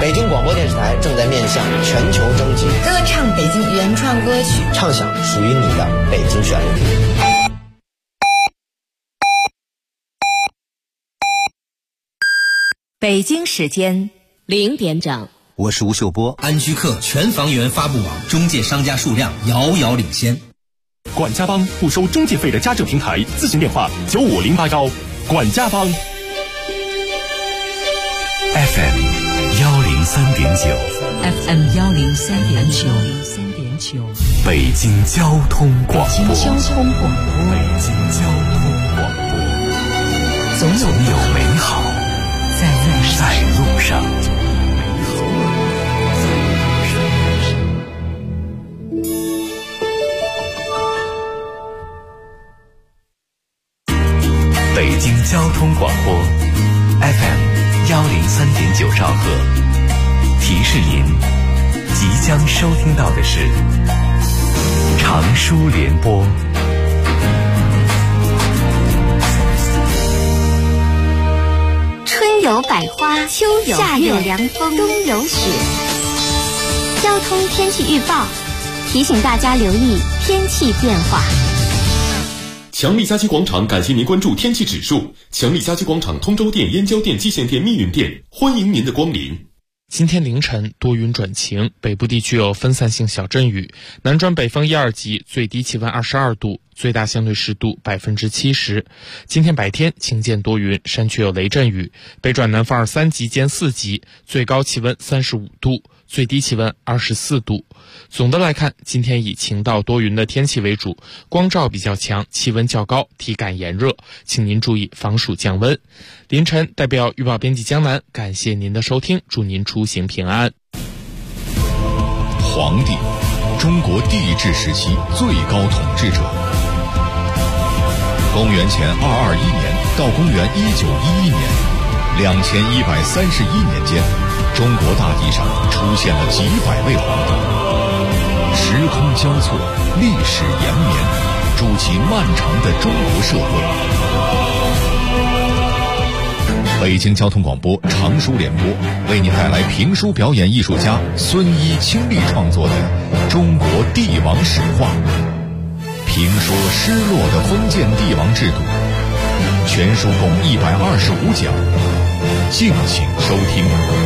北京广播电视台正在面向全球征集歌唱北京原创歌曲， 唱响属于你的北京旋律。 北京时间0点整， 我是吴秀波。 安居客全房源发布网中介商家数量遥遥领先。 管家帮不收中介费的家政平台，咨询电话95081。管家帮。 FM 103.9 FM 103.9， 北京交通广播。 北京交通广播。 北京交通广播。总有美好在路上。北京交通广播 FM 103.9兆赫，提示您即将收听到的是长舒联播。 春有百花，秋有夏有凉风，冬有雪。交通天气预报提醒大家留意天气变化。 强力家居广场感谢您关注天气指数。强力家居广场通州店、燕郊店、蓟县店、密云店，欢迎您的光临。 今天凌晨多云转晴，北部地区有分散性小阵雨，南转北风1、2级，最低气温22度，最大相对湿度70%。今天白天晴间多云，山区有雷阵雨，北转南风2、3级兼4级，最高气温35度，最低气温24度。总的来看，今天以晴到多云的天气为主，光照比较强，气温较高，体感炎热，请您注意防暑降温。凌晨代表预报编辑江南，感谢您的收听，祝您出行平安。 黄帝，中国帝制时期最高统治者。公元前221年到公元1911年，2131年间，中国大地上出现了几百位皇帝。时空交错，历史延绵，筑起漫长的中国社会。北京交通广播长舒联播为你带来评书表演艺术家孙一倾力创作的《中国帝王史话》，评说失落的封建帝王制度，全书共125讲，敬请收听。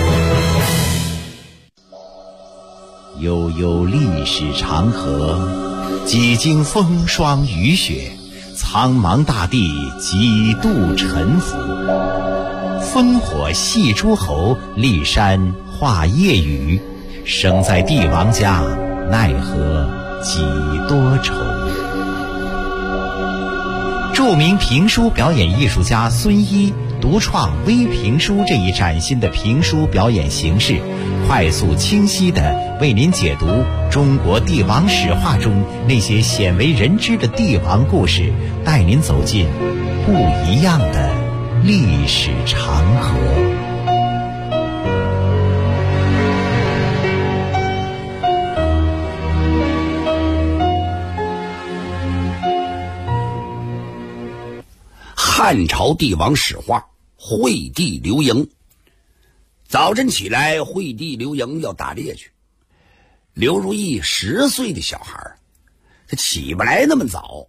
悠悠历史长河，几经风霜雨雪，苍茫大地几度沉浮。烽火戏诸侯，骊山画夜雨，生在帝王家，奈何几多愁。著名评书表演艺术家孙一独创微评书这一崭新的评书表演形式，快速清晰地为您解读中国帝王史话中那些鲜为人知的帝王故事，带您走进不一样的历史长河。 汉朝帝王史话，惠帝刘盈。早晨起来，惠帝刘盈要打猎去。刘如意10岁的小孩，他起不来那么早。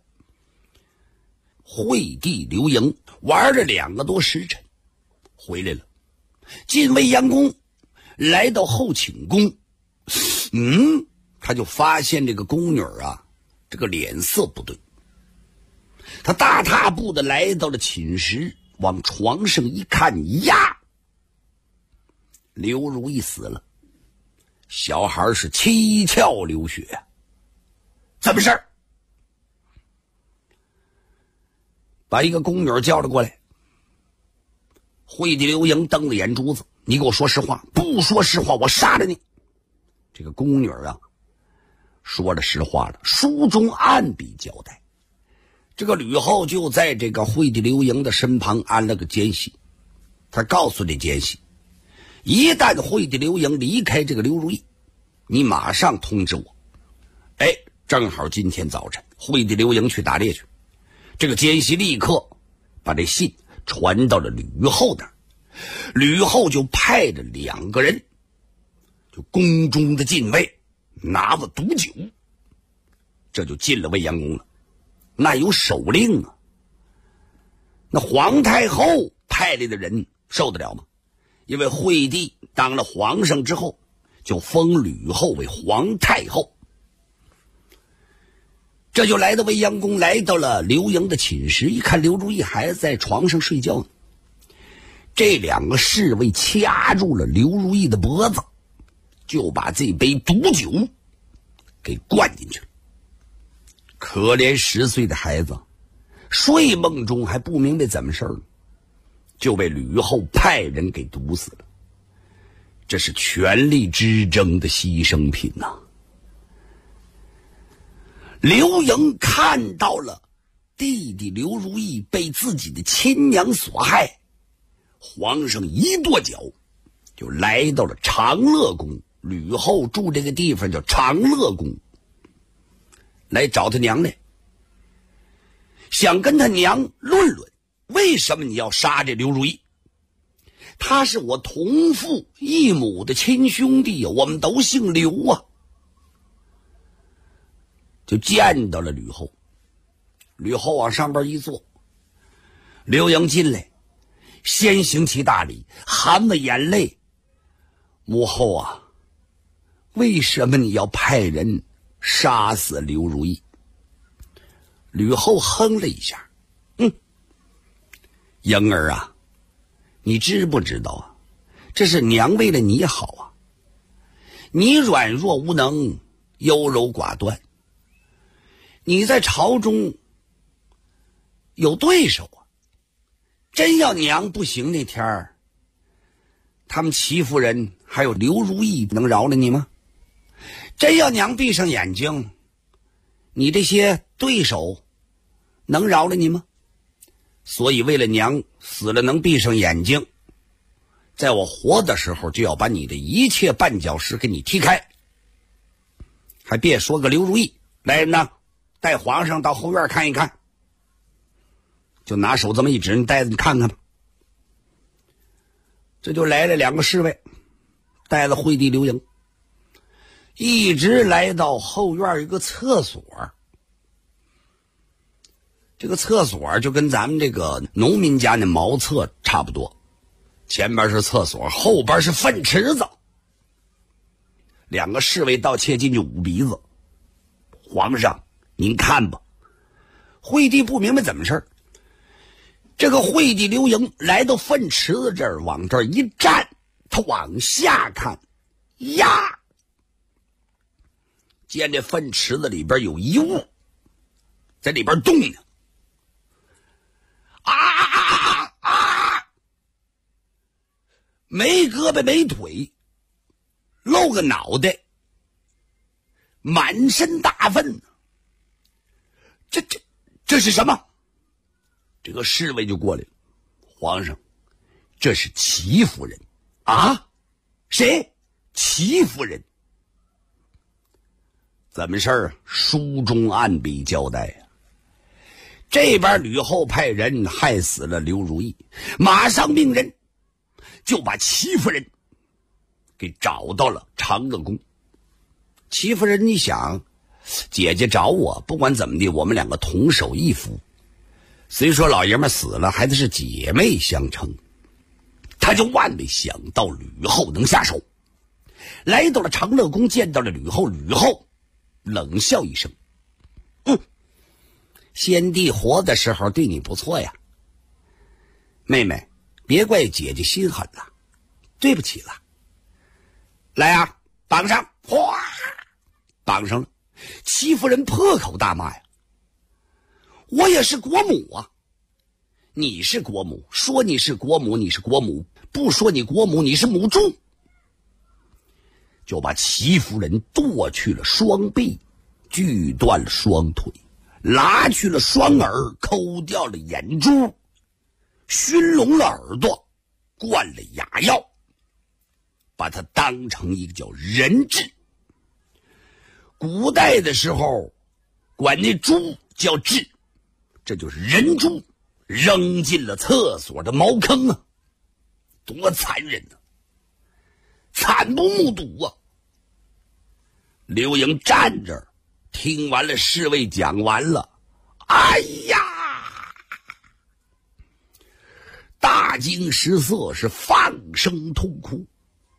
惠帝刘盈玩了2个多时辰，回来了。进未央宫，来到后寝宫，他就发现这个宫女啊，这个脸色不对。他大踏步的来到了寝室，往床上一看，呀，刘如意死了，小孩是七窍流血。怎么事儿？把一个宫女叫了过来。惠帝刘盈瞪着眼珠子，你给我说实话，不说实话我杀了你。这个宫女啊，说了实话了，书中暗笔交代，这个吕后就在这个惠帝刘盈的身旁安了个奸细，他告诉这奸细，一旦惠帝刘盈离开这个刘如意，你马上通知我。正好今天早晨惠帝刘盈去打猎去，这个奸细立刻把这信传到了吕后那儿，吕后就派着2个人就宫中的禁卫拿着毒酒，这就进了未央宫了。那有手令啊，那皇太后派来的人受得了吗？因为惠帝当了皇上之后，就封吕后为皇太后。这就来到未央宫，来到了刘盈的寝室，一看刘如意还在床上睡觉呢。这两个侍卫掐住了刘如意的脖子，就把这杯毒酒给灌进去了。可怜10岁的孩子，睡梦中还不明白怎么事儿，就被吕后派人给毒死了。这是权力之争的牺牲品呐！刘盈看到了弟弟刘如意被自己的亲娘所害，皇上一跺脚，就来到了长乐宫。吕后住这个地方叫长乐宫，来找他娘来，想跟他娘论论为什么你要杀这刘如意。他是我同父异母的亲兄弟呀，我们都姓刘啊。就见到了吕后，吕后往上边一坐，刘盈进来，先行起大礼，含着眼泪：母后啊，为什么你要派人杀死刘如意？吕后哼了一下，盈儿啊，你知不知道啊？这是娘为了你好啊！你软弱无能，优柔寡断，你在朝中有对手啊！真要娘不行那天儿，他们齐夫人还有刘如意能饶了你吗？真要娘闭上眼睛，你这些对手能饶了你吗？所以为了娘死了能闭上眼睛，在我活的时候就要把你的一切绊脚石给你踢开。还别说个刘如意，来人呐，带皇上到后院看一看。就拿手这么一指，你带着你看看吧。这就来了2个侍卫，带了惠帝刘盈，一直来到后院一个厕所。这个厕所就跟咱们这个农民家那茅厕差不多，前边是厕所，后边是粪池子。2个侍卫盗窃进去捂鼻子。皇上您看吧。惠帝不明白怎么事儿，这个惠帝刘盈来到粪池子这儿，往这儿一站，他往下看，呀，见这粪池子里边有一物在里边动呢。没胳膊没腿，露个脑袋，满身大粪。这是什么？这个侍卫就过来了。皇上，这是齐夫人。啊？谁？齐夫人。怎么事儿啊？书中暗笔交代啊。这边吕后派人害死了刘如意，马上命人就把齐夫人给找到了长乐宫。齐夫人，你想，姐姐找我，不管怎么的，我们2个同守一夫，虽说老爷们死了，还得是姐妹相称。他就万没想到吕后能下手，来到了长乐宫，见到了吕后。吕后冷笑一声：先帝活的时候对你不错呀，妹妹，别怪姐姐心狠了，对不起了。来啊，绑上！哗，绑上了。齐夫人破口大骂呀：我也是国母啊！你是国母，说你是国母你是国母，不说你国母你是母猪。就把齐夫人剁去了双臂，锯断了双腿，拉去了双耳，抠掉了眼珠，熏聋了耳朵，灌了哑药，把它当成一个叫人质。古代的时候管那猪叫质，这就是人猪，扔进了厕所的茅坑啊，多残忍啊，惨不目睹啊！ 刘盈站这儿，听完了侍卫讲完了，哎呀，大惊失色，是放声痛哭，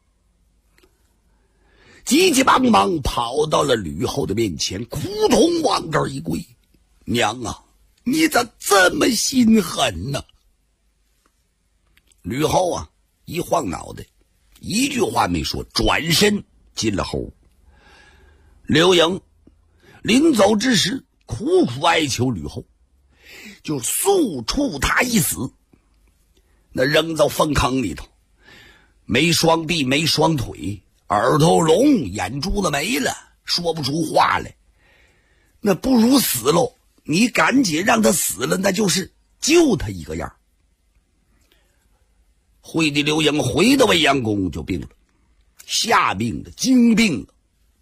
急急忙忙跑到了吕后的面前，扑通往这儿一跪：“娘啊，你咋这么心狠呢？”吕后啊，一晃脑袋，一句话没说，转身进了后屋。刘盈临走之时，苦苦哀求吕后，就速处他一死。那扔到粪坑里头，没双臂没双腿，耳朵聋，眼珠子没了，说不出话来，那不如死喽。你赶紧让他死了，那就是救他一个样。惠帝刘盈回到未央宫就病了，吓病的，惊病了，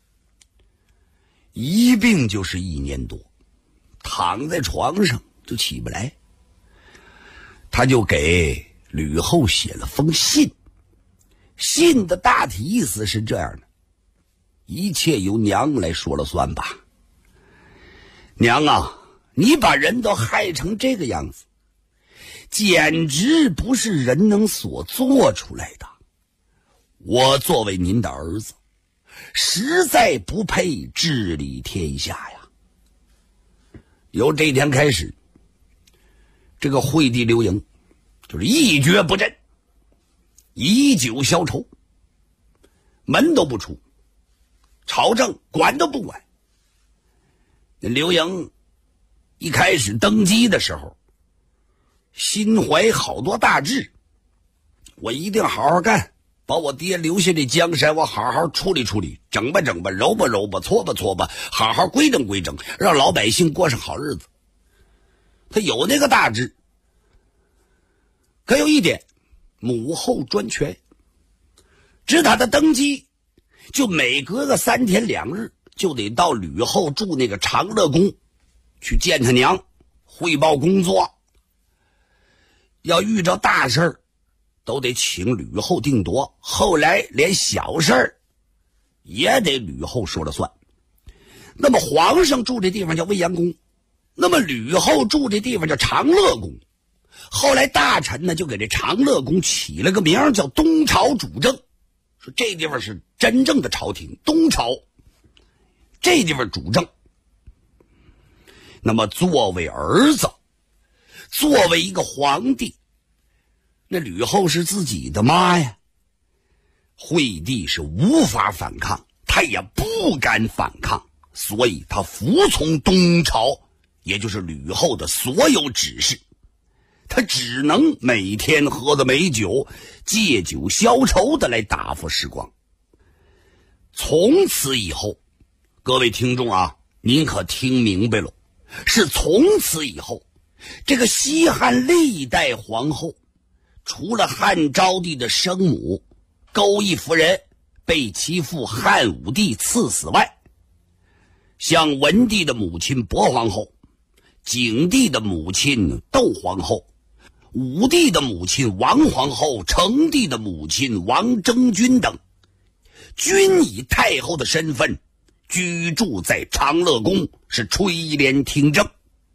一病就是1年多，躺在床上就起不来。他就给吕后写了封信，信的大体意思是这样的：一切由娘来说了算吧。娘啊，你把人都害成这个样子，简直不是人能所做出来的。我作为您的儿子，实在不配治理天下呀。由这天开始，这个惠帝刘盈就是一蹶不振，以酒消愁，门都不出，朝政管都不管。那刘盈一开始登基的时候，心怀好多大志，我一定好好干，把我爹留下的江山我好好处理处理，整吧整吧，揉吧揉吧，搓吧搓吧，好好规整规整，让老百姓过上好日子。他有那个大志，可有一点，母后专权。直他的登基，就每隔个3天2日就得到吕后住那个长乐宫去见他娘，汇报工作。要遇着大事儿，都得请吕后定夺，后来连小事儿也得吕后说了算。那么皇上住这地方叫未央宫，那么吕后住这地方叫长乐宫。后来大臣呢就给这长乐宫起了个名叫东朝主政，说这地方是真正的朝廷，东朝这地方主政。那么作为儿子，作为一个皇帝，那吕后是自己的妈呀，惠帝是无法反抗，他也不敢反抗，所以他服从东朝，也就是吕后的所有指示。他只能每天喝着美酒，借酒消愁的来打发时光。从此以后，各位听众啊，您可听明白了，是从此以后，这个西汉历代皇后，除了汉昭帝的生母钩弋夫人被其父汉武帝赐死外，像文帝的母亲薄皇后，景帝的母亲窦皇后，武帝的母亲王皇后，成帝的母亲王征君等，均以太后的身份居住在长乐宫，是垂帘听政，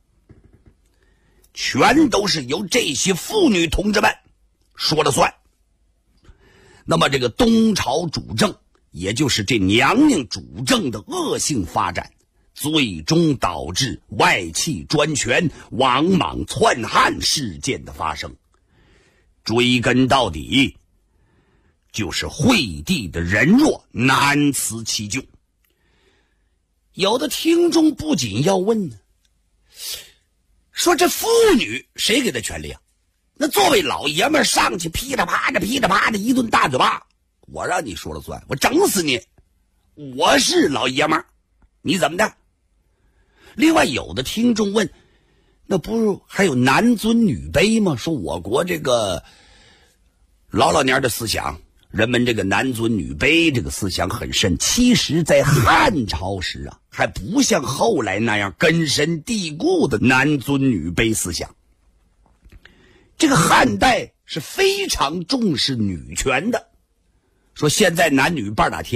全都是由这些妇女同志们说了算。那么这个东朝主政，也就是这娘娘主政的恶性发展，最终导致外戚专权、王莽篡汉事件的发生。追根到底，就是惠帝的人弱，难辞其咎。有的听众不仅要问呢，说这妇女谁给他权利啊？那作为老爷们上去噼里啪啦噼里啪啦一顿大嘴巴，我让你说了算，我整死你，我是老爷们，你怎么的？另外有的听众问，那不是还有男尊女卑吗？说我国这个老年的思想，人们这个男尊女卑这个思想很深，其实在汉朝时啊，还不像后来那样根深蒂固的男尊女卑思想。这个汉代是非常重视女权的，说现在男女半打天，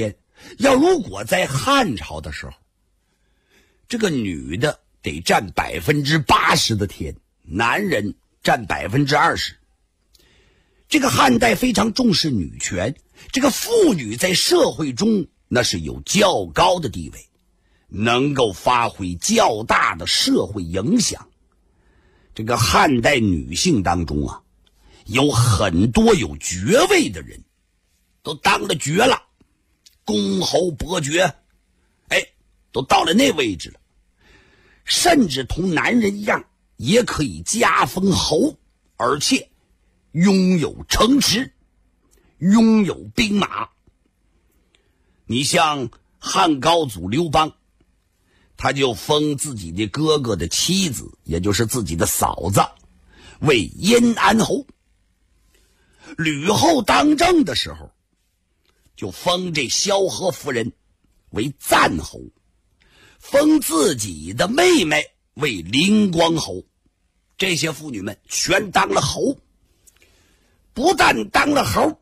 要如果在汉朝的时候，这个女的得占80%的田，男人占20%。这个汉代非常重视女权，这个妇女在社会中那是有较高的地位，能够发挥较大的社会影响。这个汉代女性当中啊，有很多有爵位的人，都当了爵了，公侯伯爵，都到了那位置了，甚至同男人一样，也可以加封侯，而且拥有城池，拥有兵马。你像汉高祖刘邦，他就封自己的哥哥的妻子，也就是自己的嫂子，为燕安侯。吕后当政的时候，就封这萧何夫人为赞侯，封自己的妹妹为灵光侯。这些妇女们全当了侯，不但当了侯，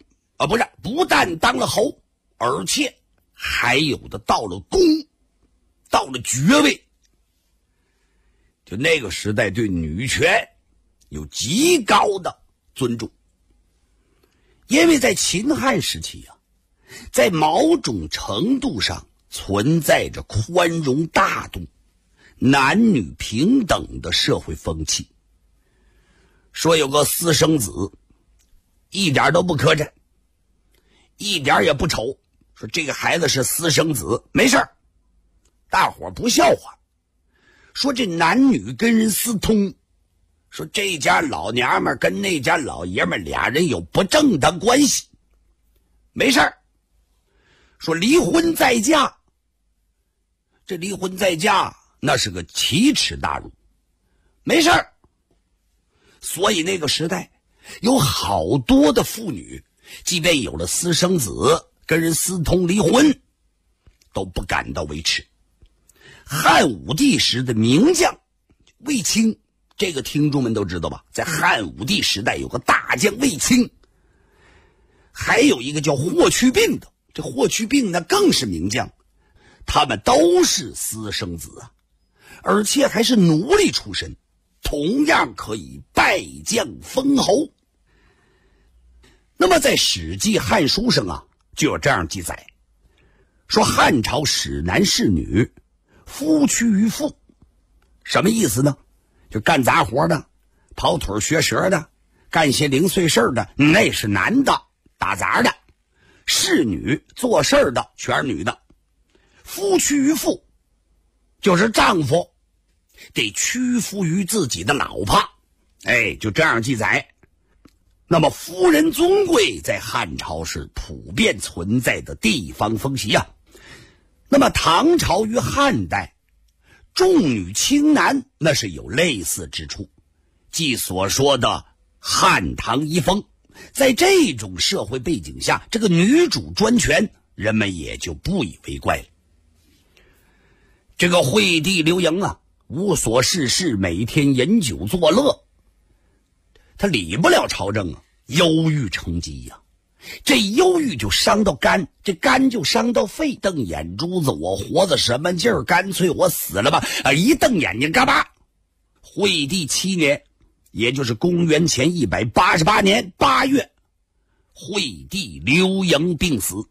而且还有的到了公，到了爵位。就那个时代对女权有极高的尊重。因为在秦汉时期啊，在某种程度上存在着宽容大度、男女平等的社会风气。说有个私生子，一点都不磕碜，一点也不丑，说这个孩子是私生子，没事儿，大伙不笑话。说这男女跟人私通，说这家老娘们跟那家老爷们俩人有不正当关系，没事儿。说离婚再嫁，这离婚再嫁那是个奇耻大辱，没事儿。所以那个时代有好多的妇女，即便有了私生子，跟人私通离婚，都不感到为耻。汉武帝时的名将卫青，这个听众们都知道吧？在汉武帝时代有个大将卫青，还有一个叫霍去病的，这霍去病那更是名将，他们都是私生子啊，而且还是奴隶出身，同样可以拜将封侯。那么在《史记·汉书》上啊，就有这样记载，说汉朝使男侍女，夫趋于妇。什么意思呢？就干杂活的，跑腿学舌的，干些零碎事的，那是男的，打杂的；侍女做事的全是女的。夫趋于妇，就是丈夫得屈服于自己的老婆，就这样记载。那么夫人尊贵在汉朝是普遍存在的地方风习啊。那么唐朝与汉代重女轻男，那是有类似之处，即所说的汉唐遗风。在这种社会背景下，这个女主专权，人们也就不以为怪了。这个惠帝刘盈啊，无所事事，每天饮酒作乐，他理不了朝政啊，忧郁成疾呀。这忧郁就伤到肝，这肝就伤到肺，瞪眼珠子，我活着什么劲儿？干脆我死了吧！一瞪眼睛，嘎巴！惠帝7年，也就是公元前188年8月，惠帝刘盈病死，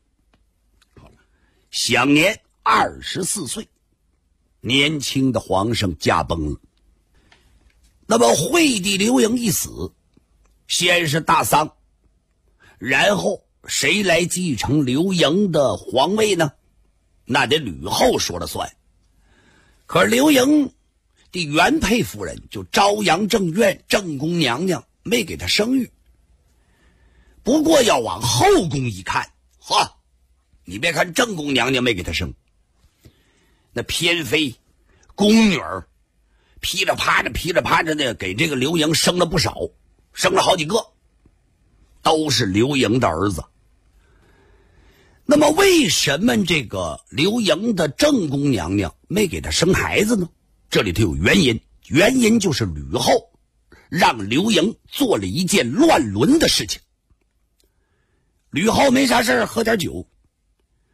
享年24岁。年轻的皇上驾崩了。那么惠帝刘盈一死，先是大丧，然后谁来继承刘盈的皇位呢？那得吕后说了算。可刘盈的原配夫人就朝阳正院正宫娘娘没给他生育。不过要往后宫一看，你别看正宫娘娘没给他生，那偏妃宫女儿噼里啪啦的给这个刘盈生了不少，生了好几个，都是刘盈的儿子。那么为什么这个刘盈的正宫娘娘没给他生孩子呢？这里头有原因，原因就是吕后让刘盈做了一件乱伦的事情。吕后没啥事喝点酒，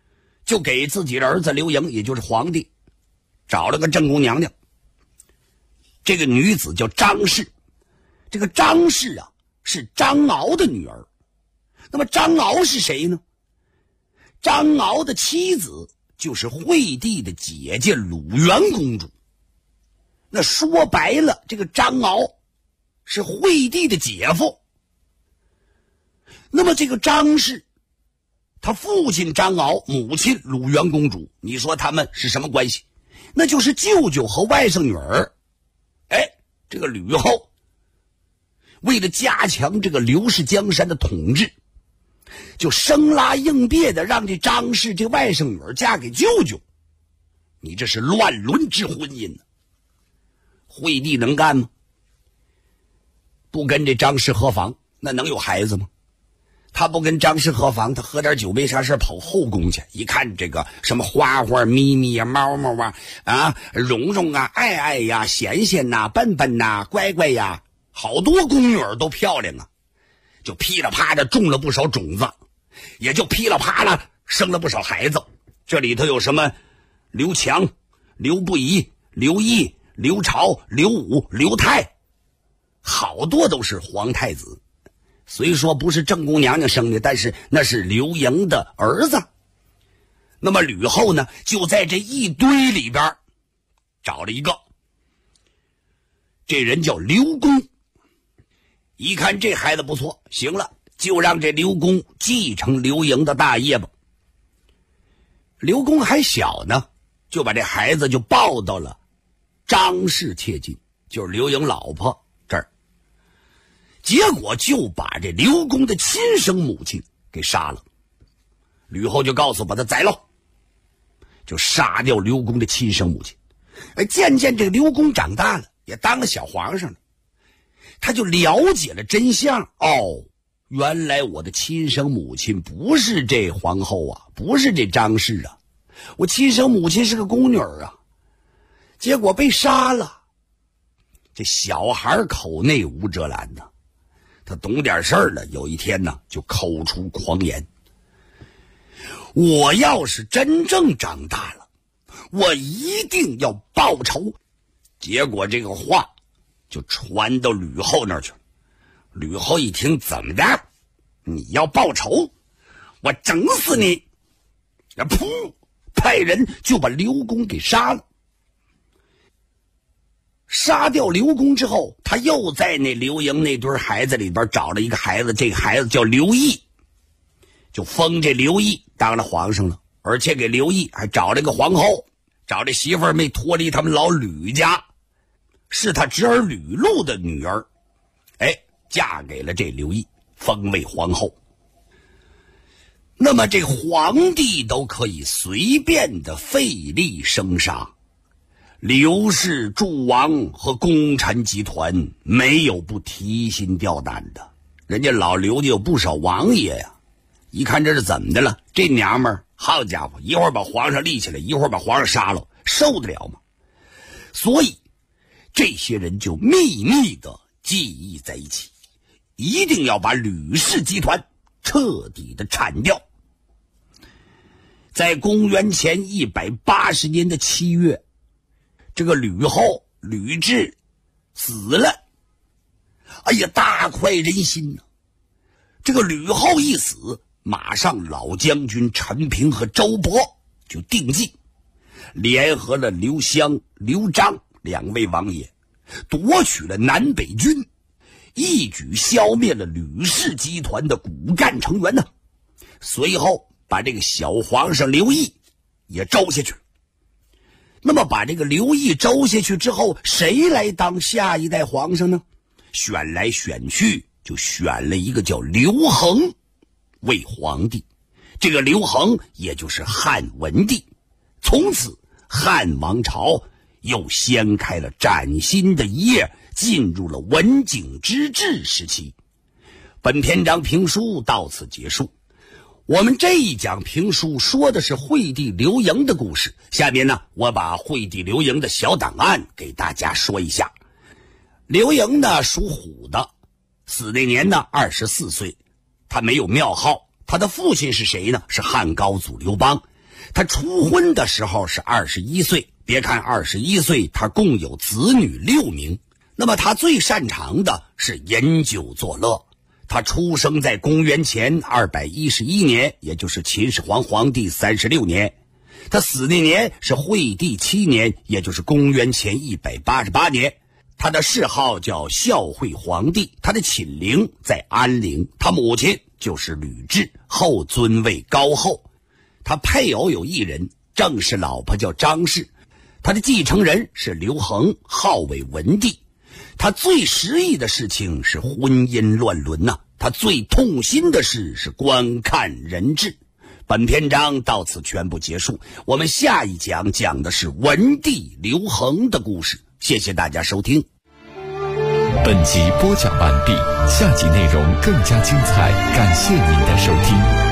就给自己的儿子刘盈，也就是皇帝，找了个正宫娘娘。这个女子叫张氏，这个张氏啊是张敖的女儿。那么张敖是谁呢？张敖的妻子就是惠帝的姐姐鲁元公主。那说白了，这个张敖是惠帝的姐夫。那么这个张氏，他父亲张敖，母亲鲁元公主，你说他们是什么关系？那就是舅舅和外甥女儿。这个吕后为了加强这个刘氏江山的统治，就生拉硬别的让这张氏这外甥女儿嫁给舅舅。你这是乱伦之婚姻呢。惠帝能干吗？不跟这张氏合房，那能有孩子吗？他不跟张氏合房，他喝点酒没啥事跑后宫去，一看这个什么花花咪咪呀、猫猫啊、蓉蓉啊、爱爱呀、贤贤呐、笨笨呐、乖乖呀，好多宫女儿都漂亮啊，就噼里啪啦种了不少种子，也就噼里啪啦生了不少孩子。这里头有什么刘强、刘不疑、刘毅、刘朝、刘武、刘泰，好多都是皇太子。虽说不是正宫娘娘生的，但是那是刘盈的儿子。那么吕后呢，就在这一堆里边找了一个，这人叫刘公。一看这孩子不错，行了，就让这刘公继承刘盈的大业吧。刘公还小呢，就把这孩子就抱到了张氏妾近，就是刘盈老婆这儿。结果就把这刘公的亲生母亲给杀了。吕后就告诉把他宰了，就杀掉刘公的亲生母亲。渐渐这个刘公长大了，也当了小皇上了，他就了解了真相。原来我的亲生母亲不是这皇后啊，不是这张氏啊，我亲生母亲是个宫女啊，结果被杀了。这小孩口内无遮拦呢，他懂点事儿了，有一天呢就口出狂言，我要是真正长大了，我一定要报仇。结果这个话就传到吕后那儿去了。吕后一听，怎么的？你要报仇？我整死你！噗，派人就把刘公给杀了。杀掉刘公之后，他又在那刘盈那堆孩子里边找了一个孩子，这个孩子叫刘毅，就封这刘毅当了皇上了，而且给刘毅还找了个皇后，找这媳妇儿没脱离他们老吕家，是他侄儿吕禄的女儿，嫁给了这刘毅，封为皇后。那么这皇帝都可以随便的废立生杀，刘氏诸王和功臣集团没有不提心吊胆的。人家老刘家有不少王爷呀，一看这是怎么的了，这娘们儿好家伙，一会儿把皇上立起来，一会儿把皇上杀了，受得了吗？所以这些人就秘密的记忆在一起，一定要把吕氏集团彻底的铲掉。在公元前180年的7月，这个吕后吕雉死了。大快人心呢。这个吕后一死，马上老将军陈平和周勃就定计，联合了刘襄、刘璋2位王爷，夺取了南北军，一举消灭了吕氏集团的骨干成员呢。随后把这个小皇上刘毅也招下去。那么把这个刘毅招下去之后，谁来当下一代皇上呢？选来选去，就选了一个叫刘恒为皇帝。这个刘恒也就是汉文帝。从此汉王朝又掀开了崭新的一页，进入了文景之治时期。本篇章评书到此结束。我们这一讲评书说的是惠帝刘盈的故事，下面呢，我把惠帝刘盈的小档案给大家说一下。刘盈呢属虎的，死那年呢24岁，他没有庙号。他的父亲是谁呢？是汉高祖刘邦。 他初婚的时候是21岁，别看21岁，他共有子女6名。那么他最擅长的是饮酒作乐。他出生在公元前211年，也就是秦始皇皇帝36年。他死那年是惠帝7年，也就是公元前188年。他的谥号叫孝惠皇帝，他的寝陵在安陵，他母亲就是吕雉，后尊位高后。他配偶有1人，正室老婆叫张氏。他的继承人是刘恒，号为文帝。他最失意的事情是婚姻乱伦呐，他最痛心的事是观看人质。本篇章到此全部结束，我们下一讲讲的是文帝刘恒的故事。谢谢大家收听。 本集播讲完毕，下集内容更加精彩，感谢您的收听。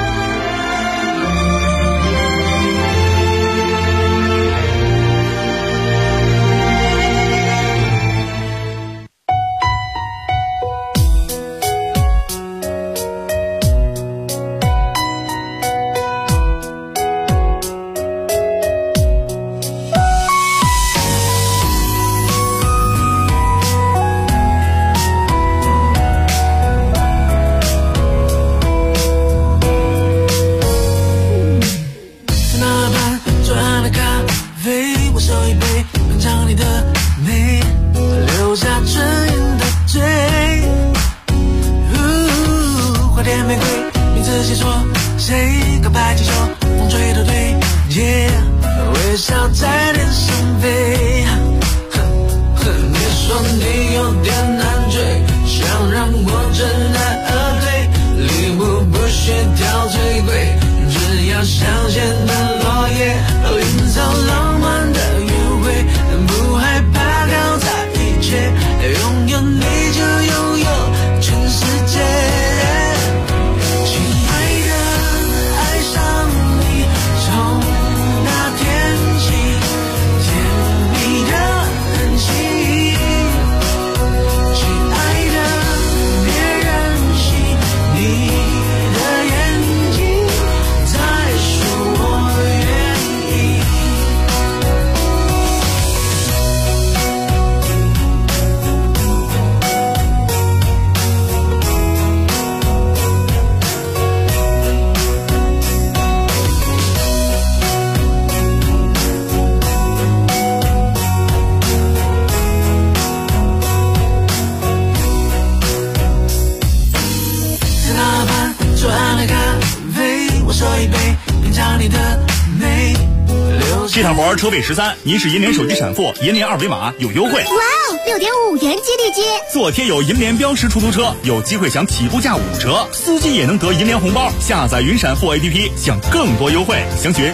这趟玩车费13，您是银联手机闪付，银联二维码有优惠。 哇哦，6.5元激励金！ 做贴有银联标识出租车，有机会享起步价5折，司机也能得银联红包。下载云闪付 APP， 享更多优惠，详询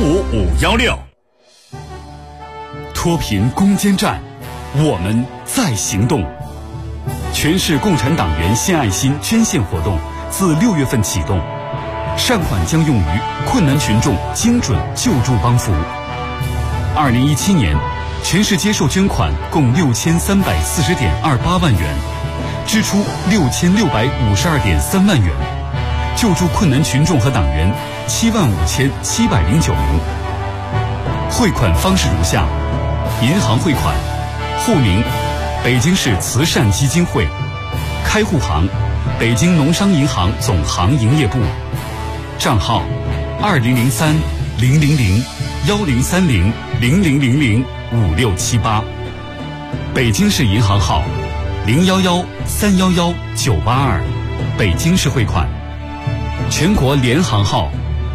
95516。脱贫攻坚战，我们在行动。全市共产党员献爱心捐献活动自6月份启动，善款将用于困难群众精准救助帮扶。2017年，全市接受捐款共6340.28万元，支出6652.3万元，救助困难群众和党员75709名。汇款方式如下：银行汇款，户名北京市慈善基金会，开户行北京农商银行总行营业部，账号2003-000-1030-0000-5678，北京市银行号011-311-982，北京市汇款，全国联行号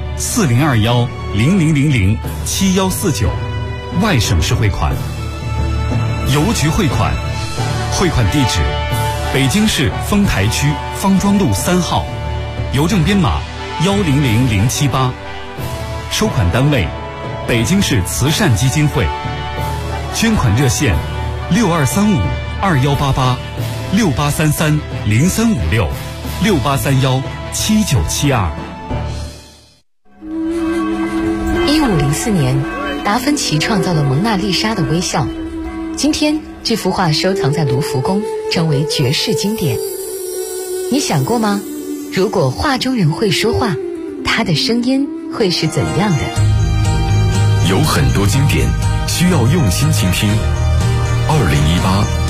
4021-0000-7149，外省市汇款。邮局汇款，汇款地址北京市丰台区方庄路3号，邮政编码100078，收款单位北京市慈善基金会，捐款热线6235-2888-6833-0356-6831-7972。 1504年，达芬奇创造了蒙娜丽莎的微笑。今天，这幅画收藏在卢浮宫，成为绝世经典。你想过吗？如果画中人会说话，他的声音会是怎样的？ 有很多经典需要用心倾听。2018